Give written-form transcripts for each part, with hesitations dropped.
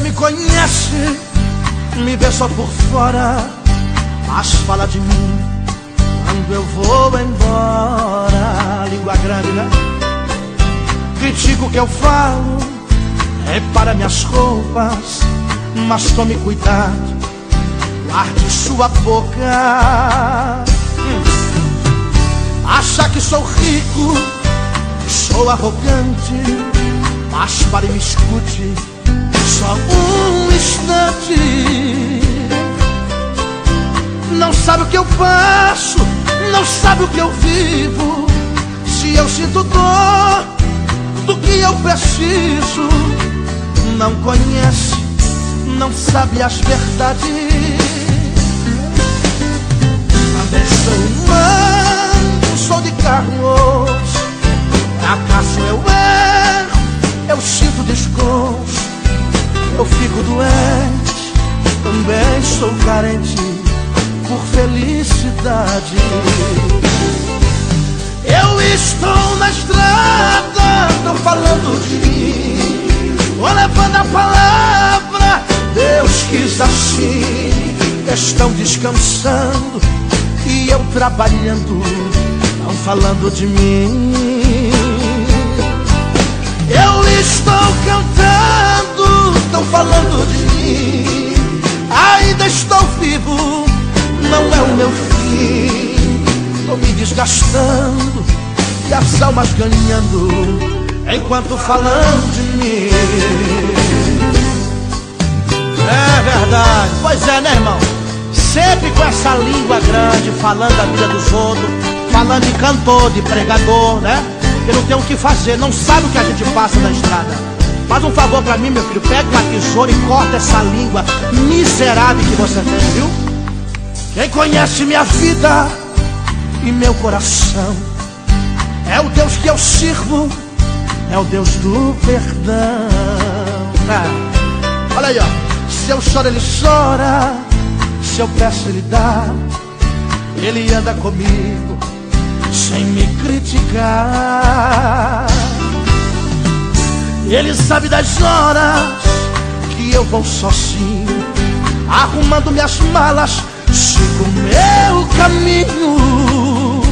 me conhece, me vê só por fora, mas fala de mim quando eu vou embora. Língua grande, né? Critica o que eu falo, repara minhas roupas, mas tome cuidado, guarde sua boca. Acha que sou rico, sou arrogante, mas pare e me escute só um instante. Não sabe o que eu passo, não sabe o que eu vivo. Se eu sinto dor do que eu preciso, não conhece, não sabe as verdades. Também sou humano, sou de carne e osso. Acaso eu erro, eu sinto desgosto, eu fico doente, também sou carente por felicidade. Eu estou na estrada, tô falando de mim, vou levando a palavra, Deus quis assim. Estão descansando e eu trabalhando, não falando de mim. Eu estou cantando, estão falando de mim. Ainda estou vivo, não é o meu fim. Estou me desgastando e as almas ganhando, enquanto falam de mim. É verdade, pois é, né, irmão? Sempre com essa língua grande, falando da vida dos outros, falando de cantor, de pregador, né? Que não tem o que fazer, não sabe o que a gente passa na estrada. Faz um favor pra mim, meu filho, pega uma tesoura e corta essa língua miserável que você tem, viu? Quem conhece minha vida e meu coração é o Deus que eu sirvo, é o Deus do perdão. Olha aí, ó. Se eu choro, ele chora, se eu peço, ele dá. Ele anda comigo sem me criticar. Ele sabe das horas que eu vou sozinho, arrumando minhas malas, sigo meu caminho.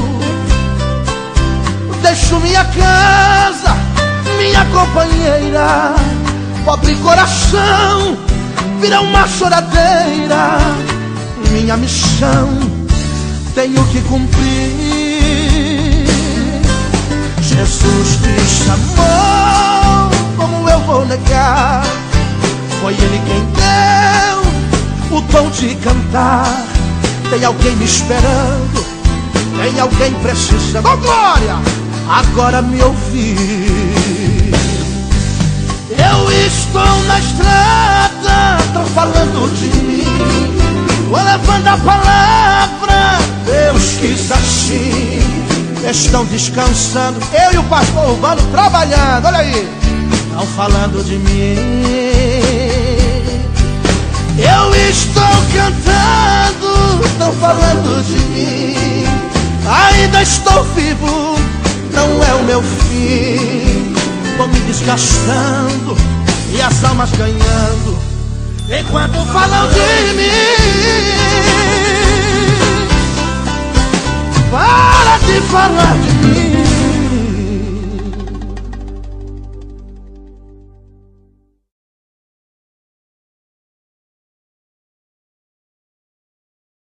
Deixo minha casa, minha companheira, pobre coração vira uma choradeira. Minha missão tenho que cumprir. Jesus Cristo amor, como eu vou negar? Foi Ele quem deu o dom de cantar. Tem alguém me esperando, tem alguém precisando, oh glória, agora me ouvir. Eu estou na estrada, tô falando de mim, vou levando a palavra, Deus quis assim. Estão descansando, eu e o pastor Urbano trabalhando, olha aí, não falando de mim. Eu estou cantando, estão falando de mim. Ainda estou vivo, não é o meu fim. Estou me desgastando e as almas ganhando, enquanto falam de mim. Para de falar de mim.